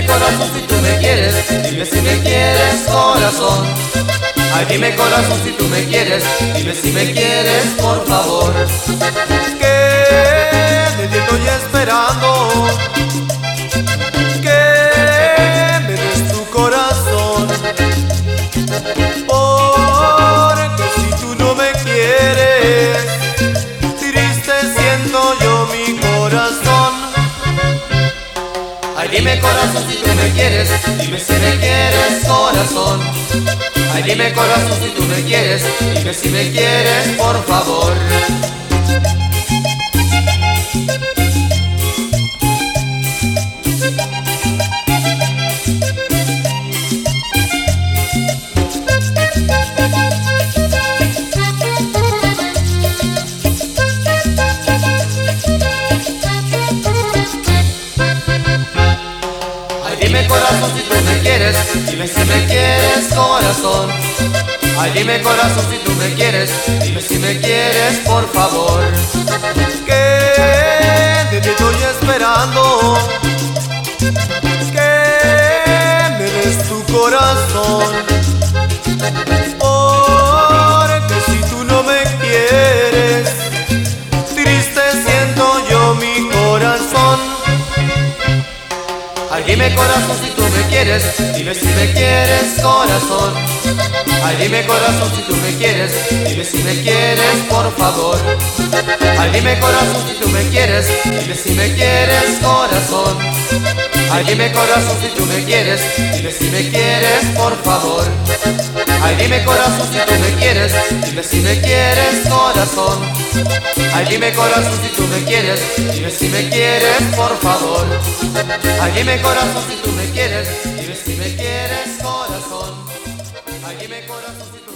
corazón si tú me quieres, dime si me quieres, corazón. Ay, dime corazón si tú me quieres, dime si me quieres, por favor. Que me estoy esperando, que me des tu corazón, porque si tú no me quieres, triste siento yo mi corazón. Ay, dime corazón si tú me quieres, dime si me quieres, corazón. Ay, dime corazón si tú me quieres, dime si me quieres, por favor. Dime corazón si tú me quieres, dime si me quieres, corazón. Ay, dime corazón si tú me quieres, dime si me quieres, por favor. Que te estoy esperando, que me des tu corazón, porque si tú no me quieres, triste siento yo mi corazón. Ay, dime corazón si tú me quieres, dime si me quieres, corazón. Ay, dime corazón si tú me quieres, dime si me quieres, por favor. Ay, dime corazón si tú me quieres, dime si me quieres, corazón. Ay, dime corazón si tú me quieres, dime si me quieres, por favor. Ay, dime corazón si tú me quieres, dime si me quieres, corazón. Ay, dime corazón si tú me quieres, dime si me quieres, por favor. Ay, dime corazón si tú me quieres, dime si me quieres, corazón. Ay, dime corazón si tú